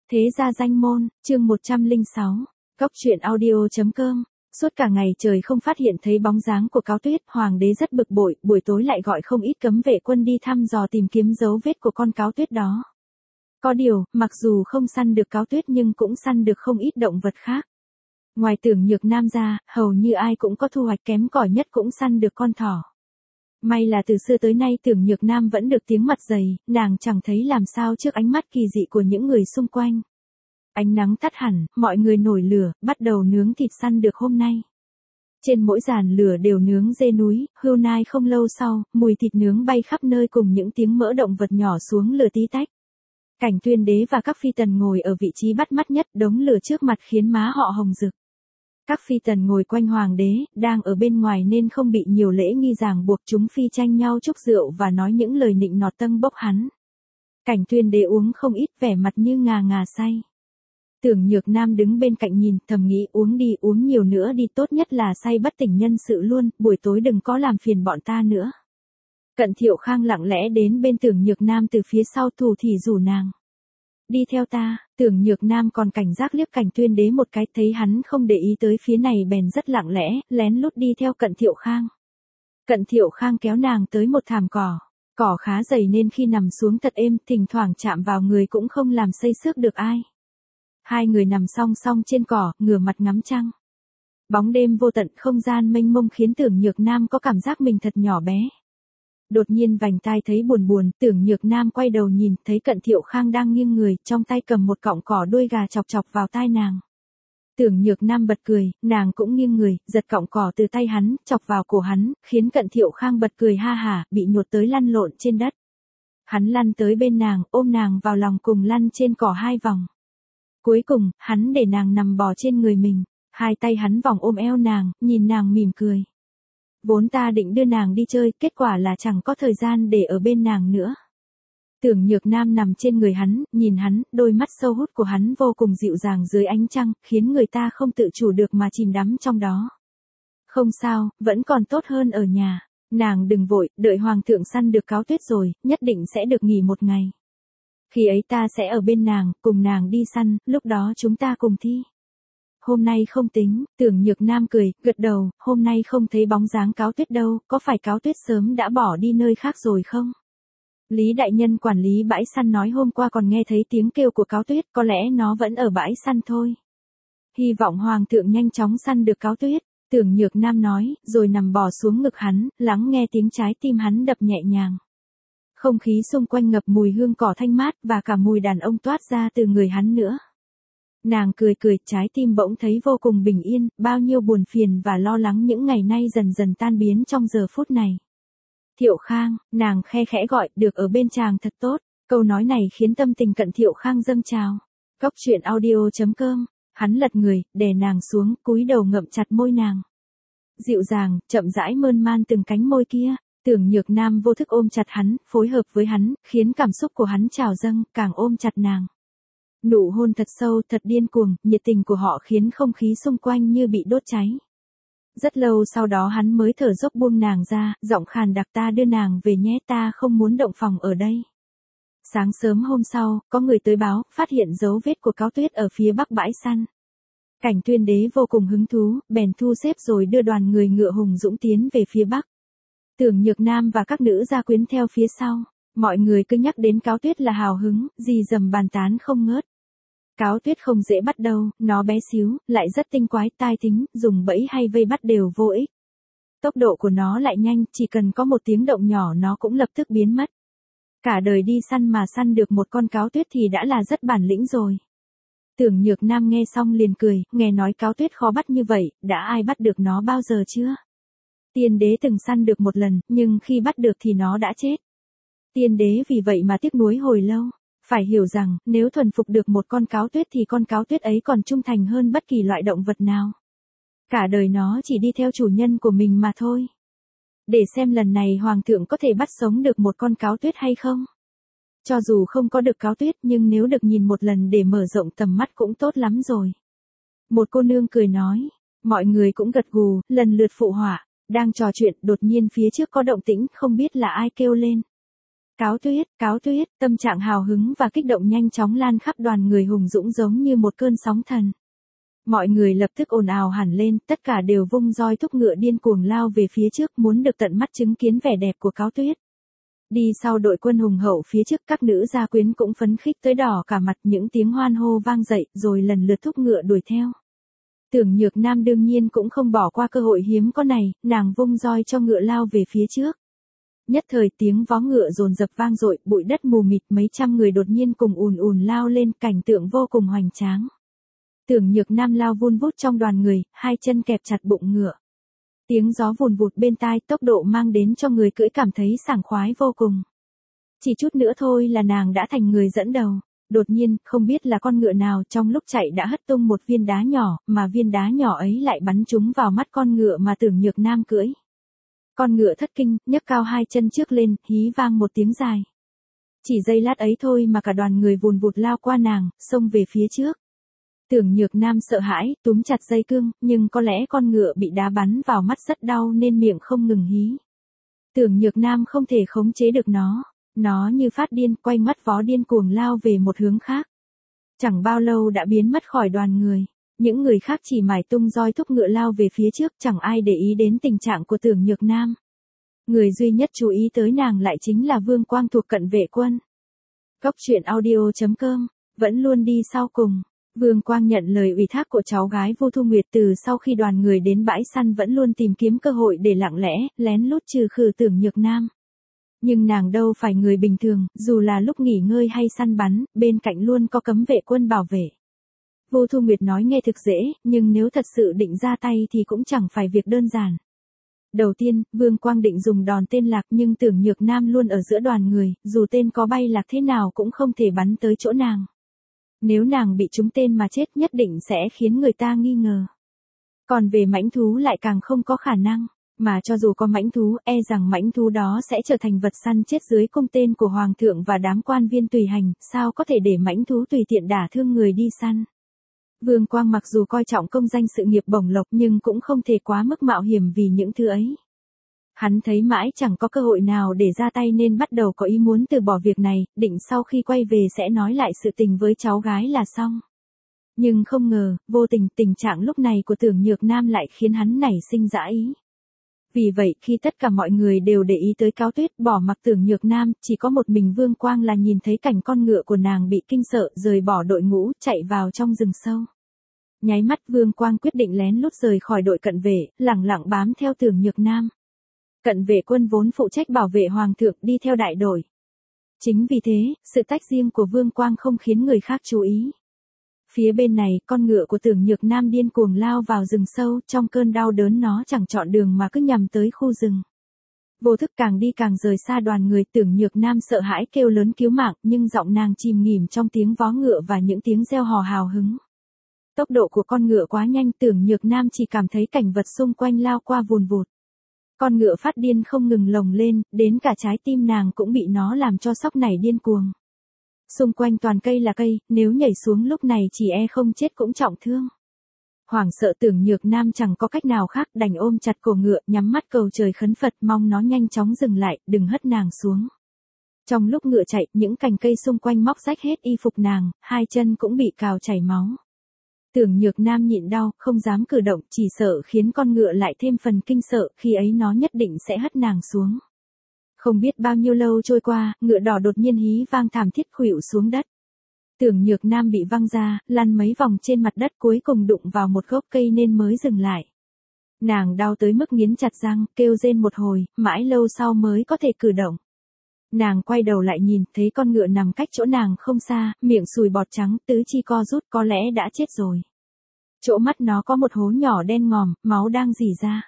Thế gia danh môn, chương 106, Cóc truyện audio.com. Suốt cả ngày trời không phát hiện thấy bóng dáng của Cáo Tuyết, hoàng đế rất bực bội, buổi tối lại gọi không ít cấm vệ quân đi thăm dò tìm kiếm dấu vết của con Cáo Tuyết đó. Có điều, mặc dù không săn được Cáo Tuyết nhưng cũng săn được không ít động vật khác. Ngoài Tưởng Nhược Nam ra, hầu như ai cũng có thu hoạch, kém cỏi nhất cũng săn được con thỏ. May là từ xưa tới nay Tưởng Nhược Nam vẫn được tiếng mặt dày, nàng chẳng thấy làm sao trước ánh mắt kỳ dị của những người xung quanh. Ánh nắng tắt hẳn, mọi người nổi lửa, bắt đầu nướng thịt săn được hôm nay. Trên mỗi giàn lửa đều nướng dê núi, hươu nai. Không lâu sau, mùi thịt nướng bay khắp nơi cùng những tiếng mỡ động vật nhỏ xuống lửa tí tách. Cảnh Tuyên Đế và các phi tần ngồi ở vị trí bắt mắt nhất, đống lửa trước mặt khiến má họ hồng rực. Các phi tần ngồi quanh hoàng đế, đang ở bên ngoài nên không bị nhiều lễ nghi ràng buộc, chúng phi tranh nhau chúc rượu và nói những lời nịnh nọt tâng bốc hắn. Cảnh Tuyên Đế uống không ít, vẻ mặt như ngà ngà say. Tưởng Nhược Nam đứng bên cạnh nhìn, thầm nghĩ uống đi, uống nhiều nữa đi, tốt nhất là say bất tỉnh nhân sự luôn, buổi tối đừng có làm phiền bọn ta nữa. Cận Thiệu Khang lặng lẽ đến bên Tưởng Nhược Nam từ phía sau, thủ thì rủ nàng. Đi theo ta. Tưởng Nhược Nam còn cảnh giác liếc Cảnh Tuyên Đế một cái, thấy hắn không để ý tới phía này bèn rất lặng lẽ, lén lút đi theo Cận Thiệu Khang. Cận Thiệu Khang kéo nàng tới một thảm cỏ khá dày nên khi nằm xuống thật êm, thỉnh thoảng chạm vào người cũng không làm xây xước được ai. Hai người nằm song song trên cỏ, ngửa mặt ngắm trăng. Bóng đêm vô tận, không gian mênh mông khiến Tưởng Nhược Nam có cảm giác mình thật nhỏ bé. Đột nhiên vành tai thấy buồn buồn, Tưởng Nhược Nam quay đầu nhìn, thấy Cận Thiệu Khang đang nghiêng người, trong tay cầm một cọng cỏ đuôi gà chọc chọc vào tai nàng. Tưởng Nhược Nam bật cười, nàng cũng nghiêng người, giật cọng cỏ từ tay hắn, chọc vào cổ hắn, khiến Cận Thiệu Khang bật cười ha hả, bị nhột tới lăn lộn trên đất. Hắn lăn tới bên nàng, ôm nàng vào lòng cùng lăn trên cỏ 2 vòng. Cuối cùng, hắn để nàng nằm bò trên người mình, hai tay hắn vòng ôm eo nàng, nhìn nàng mỉm cười. Vốn ta định đưa nàng đi chơi, kết quả là chẳng có thời gian để ở bên nàng nữa. Tưởng Nhược Nam nằm trên người hắn, nhìn hắn, đôi mắt sâu hút của hắn vô cùng dịu dàng dưới ánh trăng, khiến người ta không tự chủ được mà chìm đắm trong đó. Không sao, vẫn còn tốt hơn ở nhà. Nàng đừng vội, đợi hoàng thượng săn được Cáo Tuyết rồi, nhất định sẽ được nghỉ một ngày. Khi ấy ta sẽ ở bên nàng, cùng nàng đi săn, lúc đó chúng ta cùng thi. Hôm nay không tính. Tưởng Nhược Nam cười, gật đầu, hôm nay không thấy bóng dáng Cáo Tuyết đâu, có phải Cáo Tuyết sớm đã bỏ đi nơi khác rồi không? Lý đại nhân quản lý bãi săn nói hôm qua còn nghe thấy tiếng kêu của Cáo Tuyết, có lẽ nó vẫn ở bãi săn thôi. Hy vọng hoàng thượng nhanh chóng săn được Cáo Tuyết. Tưởng Nhược Nam nói, rồi nằm bò xuống ngực hắn, lắng nghe tiếng trái tim hắn đập nhẹ nhàng. Không khí xung quanh ngập mùi hương cỏ thanh mát và cả mùi đàn ông toát ra từ người hắn nữa. Nàng cười cười, trái tim bỗng thấy vô cùng bình yên, bao nhiêu buồn phiền và lo lắng những ngày nay dần dần tan biến trong giờ phút này. Thiệu Khang, nàng khe khẽ gọi, được ở bên chàng thật tốt. Câu nói này khiến tâm tình Cận Thiệu Khang dâng trào. Cóc truyện audio.com. Hắn lật người, đè nàng xuống, cúi đầu ngậm chặt môi nàng. Dịu dàng, chậm rãi mơn man từng cánh môi kia. Tưởng Nhược Nam vô thức ôm chặt hắn, phối hợp với hắn, khiến cảm xúc của hắn trào dâng, càng ôm chặt nàng. Nụ hôn thật sâu, thật điên cuồng, nhiệt tình của họ khiến không khí xung quanh như bị đốt cháy. Rất lâu sau đó hắn mới thở dốc buông nàng ra, giọng khàn đặc, ta đưa nàng về nhé, ta không muốn động phòng ở đây. Sáng sớm hôm sau, có người tới báo, phát hiện dấu vết của Cáo Tuyết ở phía bắc bãi săn. Cảnh Tuyên Đế vô cùng hứng thú, bèn thu xếp rồi đưa đoàn người ngựa hùng dũng tiến về phía bắc. Tưởng Nhược Nam và các nữ gia quyến theo phía sau. Mọi người cứ nhắc đến Cáo Tuyết là hào hứng, rì rầm bàn tán không ngớt. Cáo Tuyết không dễ bắt đâu, nó bé xíu, lại rất tinh quái, tai tính, dùng bẫy hay vây bắt đều vô ích. Tốc độ của nó lại nhanh, chỉ cần có một tiếng động nhỏ nó cũng lập tức biến mất. Cả đời đi săn mà săn được một con Cáo Tuyết thì đã là rất bản lĩnh rồi. Tưởng Nhược Nam nghe xong liền cười, nghe nói Cáo Tuyết khó bắt như vậy, đã ai bắt được nó bao giờ chưa? Tiên đế từng săn được một lần, nhưng khi bắt được thì nó đã chết. Tiên đế vì vậy mà tiếc nuối hồi lâu. Phải hiểu rằng, nếu thuần phục được một con Cáo Tuyết thì con Cáo Tuyết ấy còn trung thành hơn bất kỳ loại động vật nào. Cả đời nó chỉ đi theo chủ nhân của mình mà thôi. Để xem lần này hoàng thượng có thể bắt sống được một con Cáo Tuyết hay không. Cho dù không có được Cáo Tuyết nhưng nếu được nhìn một lần để mở rộng tầm mắt cũng tốt lắm rồi. Một cô nương cười nói, mọi người cũng gật gù, lần lượt phụ họa. Đang trò chuyện, đột nhiên phía trước có động tĩnh, không biết là ai kêu lên. Cáo Tuyết, tâm trạng hào hứng và kích động nhanh chóng lan khắp đoàn người hùng dũng giống như một cơn sóng thần. Mọi người lập tức ồn ào hẳn lên, tất cả đều vung roi thúc ngựa điên cuồng lao về phía trước muốn được tận mắt chứng kiến vẻ đẹp của Cáo Tuyết. Đi sau đội quân hùng hậu phía trước, các nữ gia quyến cũng phấn khích tới đỏ cả mặt, những tiếng hoan hô vang dậy rồi lần lượt thúc ngựa đuổi theo. Tưởng Nhược Nam đương nhiên cũng không bỏ qua cơ hội hiếm có này, nàng vung roi cho ngựa lao về phía trước. Nhất thời tiếng vó ngựa dồn dập vang dội, bụi đất mù mịt, mấy trăm người đột nhiên cùng ùn ùn lao lên, cảnh tượng vô cùng hoành tráng. Tưởng Nhược Nam lao vun vút trong đoàn người, hai chân kẹp chặt bụng ngựa. Tiếng gió vùn vụt bên tai, tốc độ mang đến cho người cưỡi cảm thấy sảng khoái vô cùng. Chỉ chút nữa thôi là nàng đã thành người dẫn đầu. Đột nhiên, không biết là con ngựa nào trong lúc chạy đã hất tung một viên đá nhỏ, mà viên đá nhỏ ấy lại bắn trúng vào mắt con ngựa mà Tưởng Nhược Nam cưỡi. Con ngựa thất kinh, nhấc cao hai chân trước lên, hí vang một tiếng dài. Chỉ giây lát ấy thôi mà cả đoàn người vùn vụt lao qua nàng, xông về phía trước. Tưởng Nhược Nam sợ hãi, túm chặt dây cương, nhưng có lẽ con ngựa bị đá bắn vào mắt rất đau nên miệng không ngừng hí. Tưởng Nhược Nam không thể khống chế được nó như phát điên, quay ngoắt vó điên cuồng lao về một hướng khác. Chẳng bao lâu đã biến mất khỏi đoàn người, những người khác chỉ mải tung roi thúc ngựa lao về phía trước, chẳng ai để ý đến tình trạng của Tưởng Nhược Nam. Người duy nhất chú ý tới nàng lại chính là Vương Quang thuộc cận vệ quân. Cốc truyện audio.com, vẫn luôn đi sau cùng. Vương Quang nhận lời ủy thác của cháu gái Vu Thu Nguyệt, từ sau khi đoàn người đến bãi săn vẫn luôn tìm kiếm cơ hội để lặng lẽ, lén lút trừ khử Tưởng Nhược Nam. Nhưng nàng đâu phải người bình thường, dù là lúc nghỉ ngơi hay săn bắn, bên cạnh luôn có cấm vệ quân bảo vệ. Vu Thu Nguyệt nói nghe thực dễ, nhưng nếu thật sự định ra tay thì cũng chẳng phải việc đơn giản. Đầu tiên, Vương Quang định dùng đòn tên lạc, nhưng Tưởng Nhược Nam luôn ở giữa đoàn người, dù tên có bay lạc thế nào cũng không thể bắn tới chỗ nàng. Nếu nàng bị trúng tên mà chết nhất định sẽ khiến người ta nghi ngờ. Còn về mãnh thú lại càng không có khả năng, mà cho dù có mãnh thú, e rằng mãnh thú đó sẽ trở thành vật săn chết dưới cung tên của Hoàng thượng và đám quan viên tùy hành, sao có thể để mãnh thú tùy tiện đả thương người đi săn. Vương Quang mặc dù coi trọng công danh sự nghiệp bổng lộc nhưng cũng không thể quá mức mạo hiểm vì những thứ ấy. Hắn thấy mãi chẳng có cơ hội nào để ra tay nên bắt đầu có ý muốn từ bỏ việc này, định sau khi quay về sẽ nói lại sự tình với cháu gái là xong. Nhưng không ngờ, vô tình, tình trạng lúc này của Tưởng Nhược Nam lại khiến hắn nảy sinh dã ý. Vì vậy khi tất cả mọi người đều để ý tới Cáo Tuyết, bỏ mặc Tưởng Nhược Nam, chỉ có một mình Vương Quang là nhìn thấy cảnh con ngựa của nàng bị kinh sợ, rời bỏ đội ngũ, chạy vào trong rừng sâu. Nháy mắt Vương Quang quyết định lén lút rời khỏi đội cận vệ, lẳng lặng bám theo Tưởng Nhược Nam. Cận vệ quân vốn phụ trách bảo vệ Hoàng thượng đi theo đại đội. Chính vì thế, sự tách riêng của Vương Quang không khiến người khác chú ý. Phía bên này, con ngựa của Tưởng Nhược Nam điên cuồng lao vào rừng sâu, trong cơn đau đớn nó chẳng chọn đường mà cứ nhằm tới khu rừng. Vô thức càng đi càng rời xa đoàn người, Tưởng Nhược Nam sợ hãi kêu lớn cứu mạng, nhưng giọng nàng chìm nghỉm trong tiếng vó ngựa và những tiếng reo hò hào hứng. Tốc độ của con ngựa quá nhanh, Tưởng Nhược Nam chỉ cảm thấy cảnh vật xung quanh lao qua vùn vụt. Con ngựa phát điên không ngừng lồng lên, đến cả trái tim nàng cũng bị nó làm cho sóc nảy điên cuồng. Xung quanh toàn cây là cây, nếu nhảy xuống lúc này chỉ e không chết cũng trọng thương. Hoảng sợ Tưởng Nhược Nam chẳng có cách nào khác, đành ôm chặt cổ ngựa, nhắm mắt cầu trời khấn Phật mong nó nhanh chóng dừng lại, đừng hất nàng xuống. Trong lúc ngựa chạy, những cành cây xung quanh móc rách hết y phục nàng, hai chân cũng bị cào chảy máu. Tưởng Nhược Nam nhịn đau, không dám cử động, chỉ sợ khiến con ngựa lại thêm phần kinh sợ, khi ấy nó nhất định sẽ hất nàng xuống. Không biết bao nhiêu lâu trôi qua, ngựa đỏ đột nhiên hí vang thảm thiết khuỵu xuống đất. Tưởng Nhược Nam bị văng ra, lăn mấy vòng trên mặt đất, cuối cùng đụng vào một gốc cây nên mới dừng lại. Nàng đau tới mức nghiến chặt răng, kêu rên một hồi, mãi lâu sau mới có thể cử động. Nàng quay đầu lại nhìn, thấy con ngựa nằm cách chỗ nàng không xa, miệng sùi bọt trắng, tứ chi co rút, có lẽ đã chết rồi. Chỗ mắt nó có một hố nhỏ đen ngòm, máu đang rỉ ra.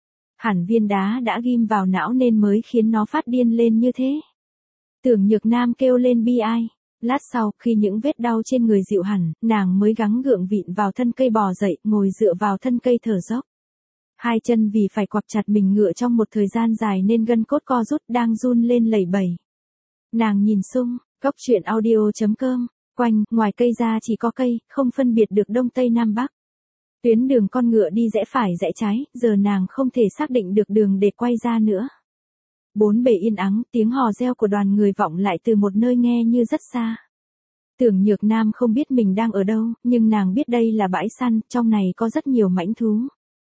Hẳn viên đá đã ghim vào não nên mới khiến nó phát điên lên như thế. Tưởng Nhược Nam kêu lên bi ai. Lát sau, khi những vết đau trên người dịu hẳn, nàng mới gắng gượng vịn vào thân cây bò dậy, ngồi dựa vào thân cây thở dốc. Hai chân vì phải quặp chặt mình ngựa trong một thời gian dài nên gân cốt co rút, đang run lên lẩy bẩy. Nàng nhìn xung, cốc truyện audio.com, quanh, ngoài cây ra chỉ có cây, không phân biệt được đông tây nam bắc. Tuyến đường con ngựa đi rẽ phải rẽ trái, giờ nàng không thể xác định được đường để quay ra nữa. Bốn bề yên ắng, tiếng hò reo của đoàn người vọng lại từ một nơi nghe như rất xa. Tưởng Nhược Nam không biết mình đang ở đâu, nhưng nàng biết đây là bãi săn, trong này có rất nhiều mãnh thú.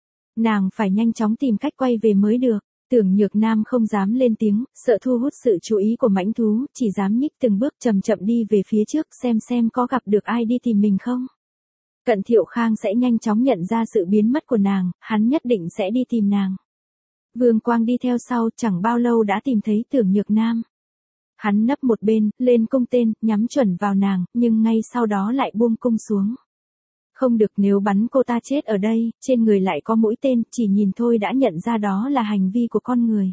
Nàng phải nhanh chóng tìm cách quay về mới được. Tưởng Nhược Nam không dám lên tiếng, sợ thu hút sự chú ý của mãnh thú, chỉ dám nhích từng bước chậm chậm đi về phía trước xem có gặp được ai đi tìm mình không. Cận Thiệu Khang sẽ nhanh chóng nhận ra sự biến mất của nàng, hắn nhất định sẽ đi tìm nàng. Vương Quang đi theo sau, chẳng bao lâu đã tìm thấy Tưởng Nhược Nam. Hắn nấp một bên, lên cung tên, nhắm chuẩn vào nàng, nhưng ngay sau đó lại buông cung xuống. Không được, nếu bắn cô ta chết ở đây, trên người lại có mũi tên, chỉ nhìn thôi đã nhận ra đó là hành vi của con người.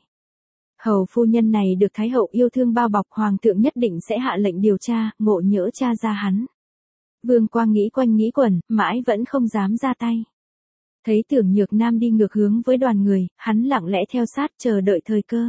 Hầu phu nhân này được Thái hậu yêu thương bao bọc, hoàng thượng nhất định sẽ hạ lệnh điều tra, ngộ nhỡ tra ra hắn. Vương Quang nghĩ quanh nghĩ quẩn, mãi vẫn không dám ra tay. Thấy Tưởng Nhược Nam đi ngược hướng với đoàn người, hắn lặng lẽ theo sát chờ đợi thời cơ.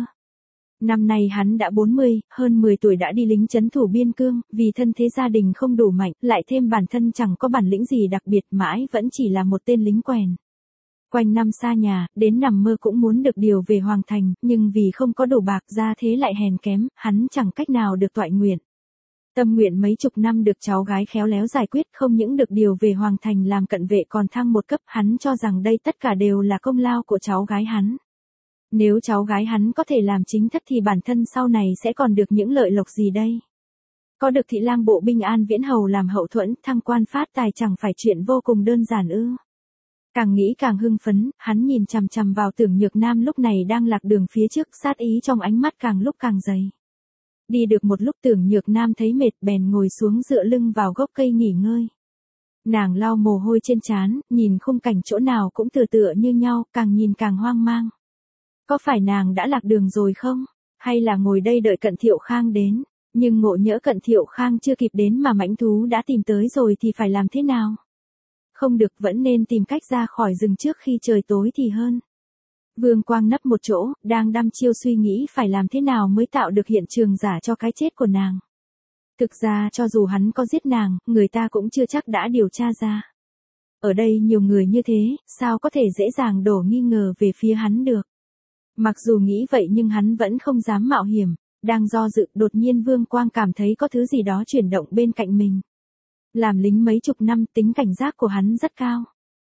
Năm nay hắn đã 40, hơn 10 tuổi đã đi lính trấn thủ biên cương, vì thân thế gia đình không đủ mạnh, lại thêm bản thân chẳng có bản lĩnh gì đặc biệt, mãi vẫn chỉ là một tên lính quèn. Quanh năm xa nhà, đến nằm mơ cũng muốn được điều về hoàng thành, nhưng vì không có đủ bạc gia thế lại hèn kém, hắn chẳng cách nào được toại nguyện. Tâm nguyện mấy chục năm được cháu gái khéo léo giải quyết, không những được điều về hoàng thành làm cận vệ còn thăng một cấp, hắn cho rằng đây tất cả đều là công lao của cháu gái hắn. Nếu cháu gái hắn có thể làm chính thất thì bản thân sau này sẽ còn được những lợi lộc gì đây? Có được thị lang bộ binh An Viễn Hầu làm hậu thuẫn, thăng quan phát tài chẳng phải chuyện vô cùng đơn giản ư? Càng nghĩ càng hưng phấn, hắn nhìn chằm chằm vào Tưởng Nhược Nam lúc này đang lạc đường phía trước, sát ý trong ánh mắt càng lúc càng dày. Đi được một lúc Tưởng Nhược Nam thấy mệt bèn ngồi xuống dựa lưng vào gốc cây nghỉ ngơi. Nàng lau mồ hôi trên trán, nhìn khung cảnh chỗ nào cũng tựa như nhau, càng nhìn càng hoang mang. Có phải nàng đã lạc đường rồi không? Hay là ngồi đây đợi Cận Thiệu Khang đến? Nhưng ngộ nhỡ Cận Thiệu Khang chưa kịp đến mà mãnh thú đã tìm tới rồi thì phải làm thế nào? Không được, vẫn nên tìm cách ra khỏi rừng trước khi trời tối thì hơn. Vương Quang nấp một chỗ, đang đăm chiêu suy nghĩ phải làm thế nào mới tạo được hiện trường giả cho cái chết của nàng. Thực ra cho dù hắn có giết nàng, người ta cũng chưa chắc đã điều tra ra. Ở đây nhiều người như thế, sao có thể dễ dàng đổ nghi ngờ về phía hắn được. Mặc dù nghĩ vậy nhưng hắn vẫn không dám mạo hiểm, đang do dự, đột nhiên Vương Quang cảm thấy có thứ gì đó chuyển động bên cạnh mình. Làm lính mấy chục năm, tính cảnh giác của hắn rất cao.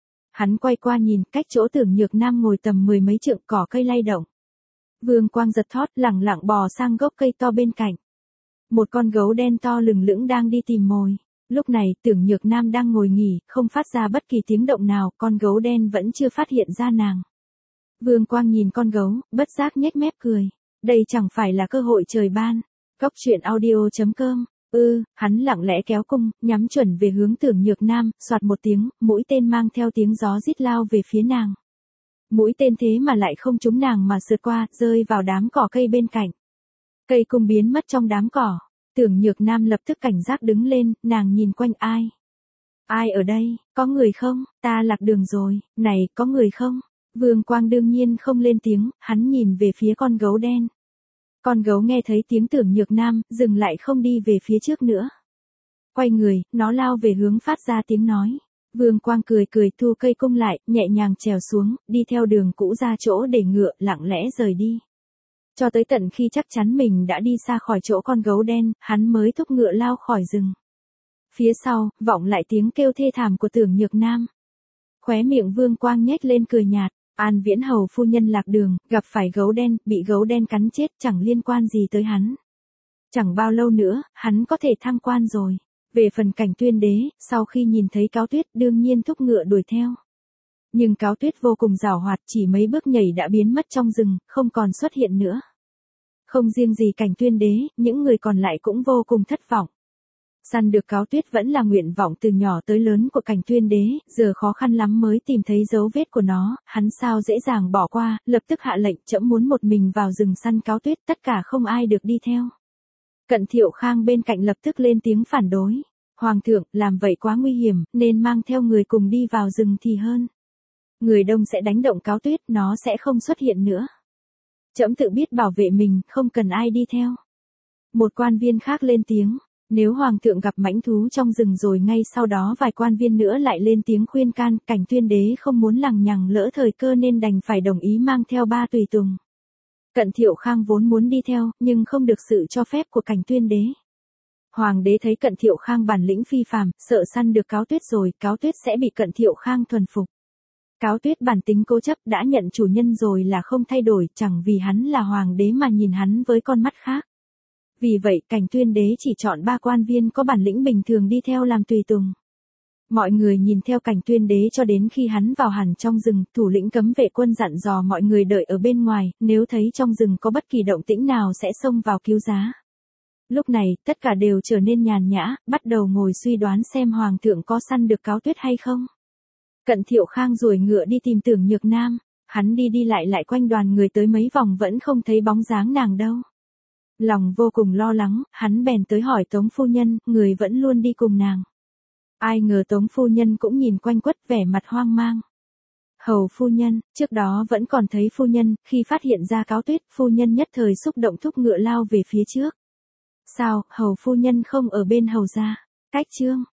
Hắn quay qua nhìn, cách chỗ Tưởng Nhược Nam ngồi tầm 10 mấy trượng, cỏ cây lay động. Vương Quang giật thót, lẳng lặng bò sang gốc cây to bên cạnh. Một con gấu đen to lừng lững đang đi tìm mồi. Lúc này, Tưởng Nhược Nam đang ngồi nghỉ, không phát ra bất kỳ tiếng động nào, con gấu đen vẫn chưa phát hiện ra nàng. Vương Quang nhìn con gấu, bất giác nhếch mép cười. Đây chẳng phải là cơ hội trời ban. Cóc truyện audio.com. Hắn lặng lẽ kéo cung, nhắm chuẩn về hướng Tưởng Nhược Nam, soạt một tiếng, mũi tên mang theo tiếng gió rít lao về phía nàng. Mũi tên thế mà lại không trúng nàng mà sượt qua, rơi vào đám cỏ cây bên cạnh. Cây cung biến mất trong đám cỏ. Tưởng Nhược Nam lập tức cảnh giác đứng lên, nàng nhìn quanh ai. Ai ở đây, có người không, ta lạc đường rồi, này, có người không? Vương Quang đương nhiên không lên tiếng, hắn nhìn về phía con gấu đen. Con gấu nghe thấy tiếng Tưởng Nhược Nam, dừng lại không đi về phía trước nữa. Quay người, nó lao về hướng phát ra tiếng nói. Vương Quang cười thu cây cung lại, nhẹ nhàng trèo xuống, đi theo đường cũ ra chỗ để ngựa, lặng lẽ rời đi. Cho tới tận khi chắc chắn mình đã đi xa khỏi chỗ con gấu đen, hắn mới thúc ngựa lao khỏi rừng. Phía sau, vọng lại tiếng kêu thê thảm của Tưởng Nhược Nam. Khóe miệng Vương Quang nhếch lên cười nhạt. An Viễn Hầu phu nhân lạc đường, gặp phải gấu đen, bị gấu đen cắn chết, chẳng liên quan gì tới hắn. Chẳng bao lâu nữa, hắn có thể thăng quan rồi. Về phần Cảnh Tuyên Đế, sau khi nhìn thấy Cáo Tuyết đương nhiên thúc ngựa đuổi theo. Nhưng Cáo Tuyết vô cùng giàu hoạt, chỉ mấy bước nhảy đã biến mất trong rừng, không còn xuất hiện nữa. Không riêng gì Cảnh Tuyên Đế, những người còn lại cũng vô cùng thất vọng. Săn được Cáo Tuyết vẫn là nguyện vọng từ nhỏ tới lớn của Cảnh Tuyên Đế, giờ khó khăn lắm mới tìm thấy dấu vết của nó, hắn sao dễ dàng bỏ qua, lập tức hạ lệnh trẫm muốn một mình vào rừng săn Cáo Tuyết, tất cả không ai được đi theo. Cận Thiệu Khang bên cạnh lập tức lên tiếng phản đối. Hoàng thượng, làm vậy quá nguy hiểm, nên mang theo người cùng đi vào rừng thì hơn. Người đông sẽ đánh động Cáo Tuyết, nó sẽ không xuất hiện nữa. Trẫm tự biết bảo vệ mình, không cần ai đi theo. Một quan viên khác lên tiếng. Nếu hoàng thượng gặp mãnh thú trong rừng rồi ngay sau đó vài quan viên nữa lại lên tiếng khuyên can, Cảnh Tuyên Đế không muốn lằng nhằng lỡ thời cơ nên đành phải đồng ý mang theo 3 tùy tùng. Cận Thiệu Khang vốn muốn đi theo, nhưng không được sự cho phép của Cảnh Tuyên đế. Hoàng đế thấy Cận Thiệu Khang bản lĩnh phi phàm, sợ săn được Cáo Tuyết rồi, Cáo Tuyết sẽ bị Cận Thiệu Khang thuần phục. Cáo Tuyết bản tính cố chấp, đã nhận chủ nhân rồi là không thay đổi, chẳng vì hắn là hoàng đế mà nhìn hắn với con mắt khác. Vì vậy, Cảnh Tuyên đế chỉ chọn 3 quan viên có bản lĩnh bình thường đi theo làm tùy tùng. Mọi người nhìn theo Cảnh Tuyên đế cho đến khi hắn vào hẳn trong rừng, thủ lĩnh cấm vệ quân dặn dò mọi người đợi ở bên ngoài, nếu thấy trong rừng có bất kỳ động tĩnh nào sẽ xông vào cứu giá. Lúc này, tất cả đều trở nên nhàn nhã, bắt đầu ngồi suy đoán xem hoàng thượng có săn được Cáo Tuyết hay không. Cận Thiệu Khang ruồi ngựa đi tìm Tưởng Nhược Nam, hắn đi đi lại quanh đoàn người tới mấy vòng vẫn không thấy bóng dáng nàng đâu. Lòng vô cùng lo lắng, hắn bèn tới hỏi Tống phu nhân, người vẫn luôn đi cùng nàng. Ai ngờ Tống phu nhân cũng nhìn quanh quất vẻ mặt hoang mang. Hầu phu nhân, trước đó vẫn còn thấy phu nhân, khi phát hiện ra Cáo Tuyết, phu nhân nhất thời xúc động thúc ngựa lao về phía trước. Sao, hầu phu nhân không ở bên hầu gia? Cách chương